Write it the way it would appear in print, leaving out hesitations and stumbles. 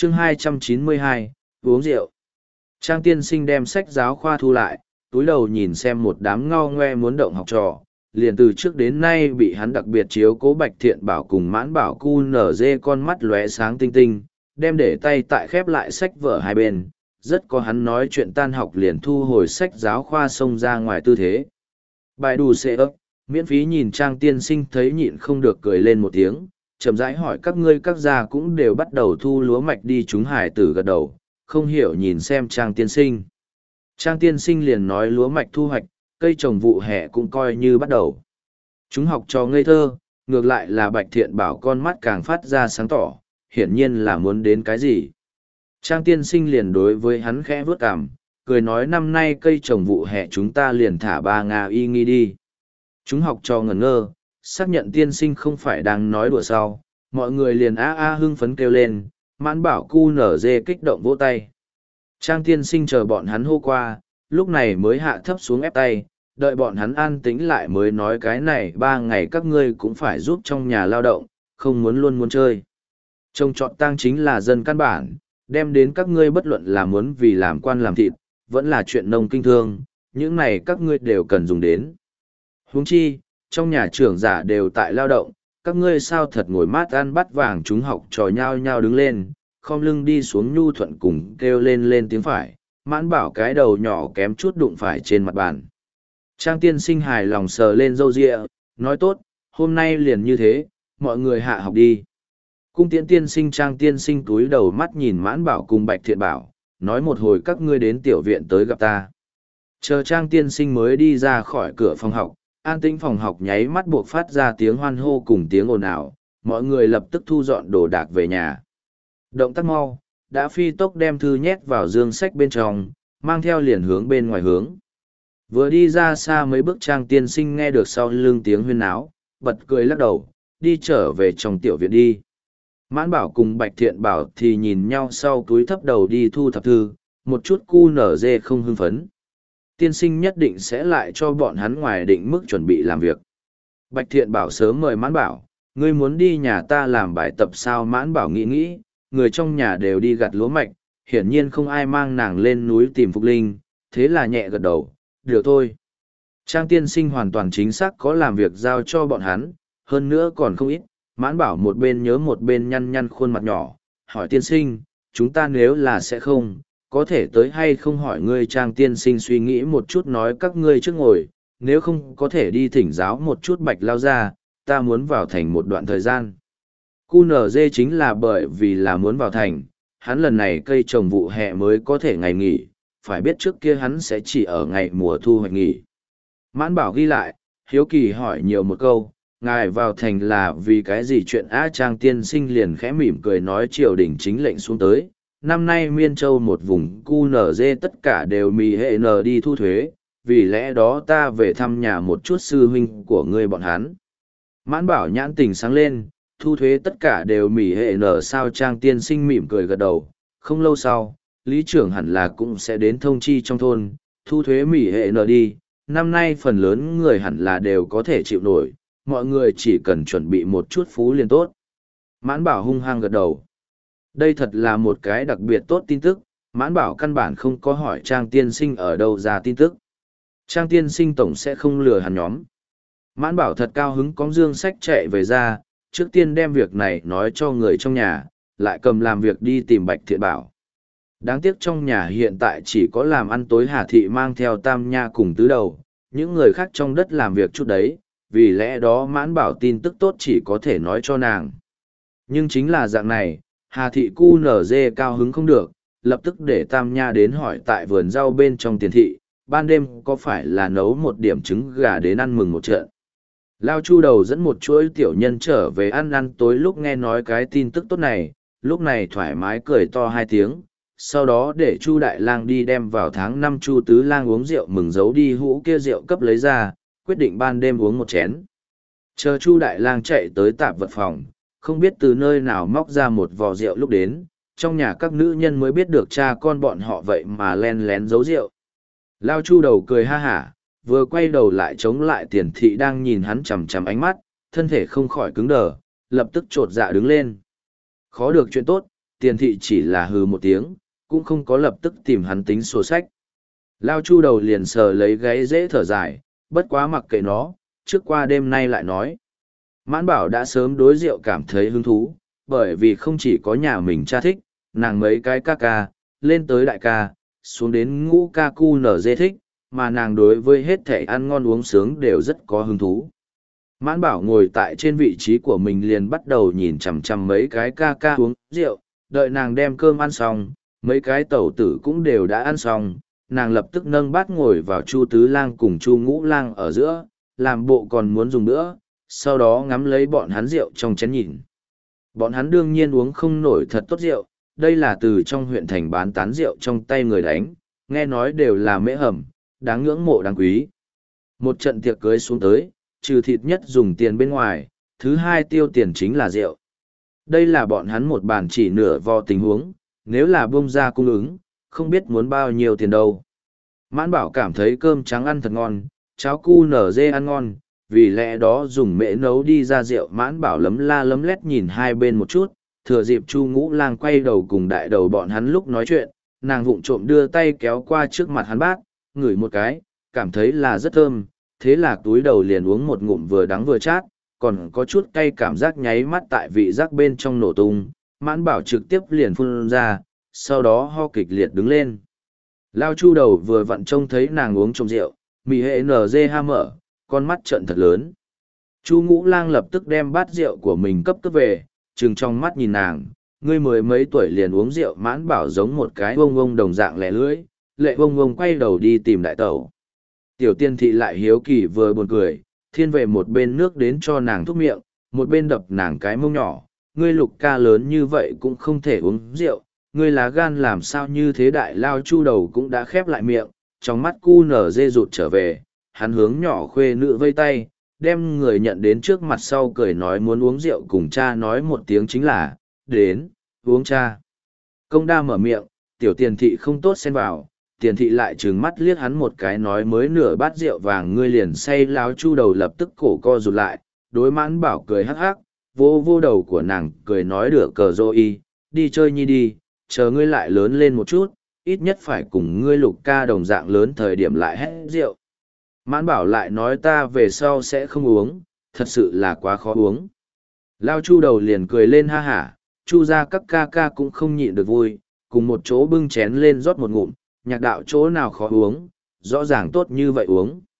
Chương 292, uống rượu. Trang tiên sinh đem sách giáo khoa thu lại, túi đầu nhìn xem một đám ngao ngoe muốn động học trò, liền từ trước đến nay bị hắn đặc biệt chiếu cố Bạch Thiện Bảo cùng Mãn Bảo cu nở dê con mắt lóe sáng tinh tinh, đem để tay tại khép lại sách vở hai bên, rất có hắn nói chuyện tan học liền thu hồi sách giáo khoa xông ra ngoài tư thế. Bài đù xệ ấp, miễn phí nhìn Trang tiên sinh thấy nhịn không được cười lên một tiếng, chậm rãi hỏi các ngươi các gia cũng đều bắt đầu thu lúa mạch đi, chúng hải tử gật đầu, không hiểu nhìn xem Trang tiên sinh. Trang tiên sinh liền nói lúa mạch thu hoạch, cây trồng vụ hè cũng coi như bắt đầu. Chúng học trò ngây thơ, ngược lại là Bạch Thiện Bảo con mắt càng phát ra sáng tỏ, hiển nhiên là muốn đến cái gì. Trang tiên sinh liền đối với hắn khẽ vớt cằm, cười nói năm nay cây trồng vụ hè chúng ta liền thả 3 ngà y nghi đi. Chúng học trò ngẩn ngơ, xác nhận tiên sinh không phải đang nói đùa sau, mọi người liền hưng phấn kêu lên, Mãn Bảo cu nở dê kích động vỗ tay. Trang tiên sinh chờ bọn hắn hô qua, lúc này mới hạ thấp xuống ép tay, đợi bọn hắn an tĩnh lại mới nói cái này 3 ngày các ngươi cũng phải giúp trong nhà lao động, không muốn luôn muốn chơi. Trông trọt tang chính là dân căn bản, đem đến các ngươi bất luận là muốn vì làm quan làm thịt, vẫn là chuyện nông kinh thương, những này các ngươi đều cần dùng đến. Huống chi, trong nhà trưởng giả đều tại lao động, các ngươi sao thật ngồi mát ăn bát vàng, chúng học trò nhau nhau đứng lên, khom lưng đi xuống nhu thuận cùng kêu lên tiếng phải, Mãn Bảo cái đầu nhỏ kém chút đụng phải trên mặt bàn. Trang tiên sinh hài lòng sờ lên râu ria, nói tốt, hôm nay liền như thế, mọi người hạ học đi. Cung tiễn tiên sinh Trang tiên sinh túi đầu mắt nhìn Mãn Bảo cùng Bạch Thiện Bảo, nói một hồi các ngươi đến tiểu viện tới gặp ta. Chờ Trang tiên sinh mới đi ra khỏi cửa phòng học, an tĩnh phòng học nháy mắt buộc phát ra tiếng hoan hô cùng tiếng ồn ào, mọi người lập tức thu dọn đồ đạc về nhà. Động tác mau, đã phi tốc đem thư nhét vào dương sách bên trong, mang theo liền hướng bên ngoài hướng. Vừa đi ra xa mấy bước Trang tiên sinh nghe được sau lưng tiếng huyên náo, bật cười lắc đầu, đi trở về trong tiểu viện đi. Mãn Bảo cùng Bạch Thiện Bảo thì nhìn nhau sau túi thấp đầu đi thu thập thư, một chút cu nở dê không hưng phấn. Tiên sinh nhất định sẽ lại cho bọn hắn ngoài định mức chuẩn bị làm việc. Bạch Thiện Bảo sớm mời Mãn Bảo, ngươi muốn đi nhà ta làm bài tập sao? Mãn Bảo nghĩ, người trong nhà đều đi gặt lúa mạch, hiển nhiên không ai mang nàng lên núi tìm Phục Linh, thế là nhẹ gật đầu, được thôi. Trang tiên sinh hoàn toàn chính xác có làm việc giao cho bọn hắn, hơn nữa còn không ít. Mãn Bảo một bên nhớ một bên nhăn nhăn khuôn mặt nhỏ, hỏi tiên sinh, chúng ta nếu là sẽ không, có thể tới hay không? Hỏi ngươi. Trang tiên sinh suy nghĩ một chút nói các ngươi trước ngồi, nếu không có thể đi thỉnh giáo một chút Bạch lao ra, ta muốn vào thành một đoạn thời gian. QNZ chính là bởi vì là muốn vào thành, hắn lần này cây trồng vụ hè mới có thể ngày nghỉ, phải biết trước kia hắn sẽ chỉ ở ngày mùa thu hoạch nghỉ. Mãn Bảo ghi lại, hiếu kỳ hỏi nhiều một câu, ngài vào thành là vì cái gì? Chuyện Trang tiên sinh liền khẽ mỉm cười nói triều đình chính lệnh xuống tới, năm nay Miên Châu một vùng QNZ tất cả đều mì hệ n đi thu thuế, vì lẽ đó ta về thăm nhà một chút sư huynh của ngươi bọn hắn. Mãn Bảo nhãn tình sáng lên, thu thuế tất cả đều mỉ hệ nở sao? Trang tiên sinh mỉm cười gật đầu, không lâu sau, lý trưởng hẳn là cũng sẽ đến thông chi trong thôn, thu thuế mỉ hệ nở đi, năm nay phần lớn người hẳn là đều có thể chịu nổi, mọi người chỉ cần chuẩn bị một chút phú liền tốt. Mãn Bảo hung hăng gật đầu. Đây thật là một cái đặc biệt tốt tin tức, Mãn Bảo căn bản không có hỏi Trang tiên sinh ở đâu ra tin tức. Trang tiên sinh tổng sẽ không lừa hắn nhóm. Mãn Bảo thật cao hứng cóng dương sách chạy về ra, trước tiên đem việc này nói cho người trong nhà, lại cầm làm việc đi tìm Bạch Thiện Bảo. Đáng tiếc trong nhà hiện tại chỉ có làm ăn tối Hà Thị mang theo Tam Nha cùng tứ đầu, những người khác trong đất làm việc chút đấy, vì lẽ đó Mãn Bảo tin tức tốt chỉ có thể nói cho nàng. Nhưng chính là dạng này, Hà Thị cu nở dê cao hứng không được, lập tức để Tam Nha đến hỏi tại vườn rau bên trong Tiền thị, ban đêm có phải là nấu một điểm trứng gà đến ăn mừng một trận. Lao Chu đầu dẫn một chuỗi tiểu nhân trở về ăn tối, lúc nghe nói cái tin tức tốt này, lúc này thoải mái cười to 2 tiếng, sau đó để Chu Đại Lang đi đem vào tháng 5 Chu Tứ Lang uống rượu mừng giấu đi hũ kia rượu cấp lấy ra, quyết định ban đêm uống một chén. Chờ Chu Đại Lang chạy tới tạp vật phòng, không biết từ nơi nào móc ra một vò rượu, lúc đến, trong nhà các nữ nhân mới biết được cha con bọn họ vậy mà len lén giấu rượu. Lao Chu đầu cười ha hả, vừa quay đầu lại chống lại Tiền thị đang nhìn hắn chằm chằm ánh mắt, thân thể không khỏi cứng đờ, lập tức trột dạ đứng lên. Khó được chuyện tốt, Tiền thị chỉ là hừ một tiếng, cũng không có lập tức tìm hắn tính sổ sách. Lao Chu đầu liền sờ lấy gáy dễ thở dài, bất quá mặc kệ nó, trước qua đêm nay lại nói. Mãn Bảo đã sớm đối rượu cảm thấy hứng thú, bởi vì không chỉ có nhà mình cha thích, nàng mấy cái ca ca, lên tới đại ca, xuống đến ngũ ca cu nở dê thích, mà nàng đối với hết thể ăn ngon uống sướng đều rất có hứng thú. Mãn Bảo ngồi tại trên vị trí của mình liền bắt đầu nhìn chằm chằm mấy cái ca ca uống rượu, đợi nàng đem cơm ăn xong, mấy cái tẩu tử cũng đều đã ăn xong, nàng lập tức nâng bát ngồi vào Chu Tứ Lang cùng Chu Ngũ Lang ở giữa, làm bộ còn muốn dùng nữa, sau đó ngắm lấy bọn hắn rượu trong chén nhìn. Bọn hắn đương nhiên uống không nổi thật tốt rượu, đây là từ trong huyện thành bán tán rượu trong tay người đánh, nghe nói đều là mễ hầm, đáng ngưỡng mộ đáng quý. Một trận tiệc cưới xuống tới, trừ thịt nhất dùng tiền bên ngoài, thứ hai tiêu tiền chính là rượu. Đây là bọn hắn một bàn chỉ nửa vò tình huống, nếu là bông ra cung ứng, không biết muốn bao nhiêu tiền đâu. Mãn Bảo cảm thấy cơm trắng ăn thật ngon, cháo cu nở dê ăn ngon, vì lẽ đó dùng mễ nấu đi ra rượu. Mãn Bảo lấm la lấm lét nhìn hai bên một chút, thừa dịp Chu Ngũ Lang quay đầu cùng đại đầu bọn hắn lúc nói chuyện, nàng vụng trộm đưa tay kéo qua trước mặt hắn bát, ngửi một cái, cảm thấy là rất thơm, thế là túi đầu liền uống một ngụm vừa đắng vừa chát, còn có chút cay cảm giác nháy mắt tại vị giác bên trong nổ tung. Mãn Bảo trực tiếp liền phun ra, sau đó ho kịch liệt đứng lên. Lao Chu đầu vừa vặn trông thấy nàng uống trộm rượu, mì hệ NG ha mở, con mắt trợn thật lớn. Chu Ngũ Lang lập tức đem bát rượu của mình cấp về, trừng trong mắt nhìn nàng, ngươi mới mấy tuổi liền uống rượu. Mãn Bảo giống một cái bông bông đồng dạng lẻ lưỡi, lệ bông bông quay đầu đi tìm đại tẩu. Tiểu Tiên thị lại hiếu kỳ vừa buồn cười, thiên về một bên nước đến cho nàng thúc miệng, một bên đập nàng cái mông nhỏ, ngươi Lục ca lớn như vậy cũng không thể uống rượu, ngươi lá gan làm sao như thế. Đại Lao Chu đầu cũng đã khép lại miệng, trong mắt cu nở dê rụt trở về, hắn hướng nhỏ khuê nữ vây tay, đem người nhận đến trước mặt sau cười nói muốn uống rượu cùng cha nói một tiếng chính là, đến, uống cha. Công đa mở miệng, tiểu Tiền thị không tốt xen vào, Tiền thị lại trừng mắt liếc hắn một cái nói mới nửa bát rượu vàng ngươi liền say. Lao Chu đầu lập tức cổ co rụt lại, đối Mãn Bảo cười hắc hắc, vô vô đầu của nàng cười nói được cờ dô y, đi chơi nhi đi, chờ ngươi lại lớn lên một chút, ít nhất phải cùng ngươi Lục ca đồng dạng lớn thời điểm lại hết rượu. Mãn Bảo lại nói ta về sau sẽ không uống, thật sự là quá khó uống. Lao Chu đầu liền cười lên ha hả, Chu ra các ca ca cũng không nhịn được vui, cùng một chỗ bưng chén lên rót một ngụm, nhạc đạo chỗ nào khó uống, rõ ràng tốt như vậy uống.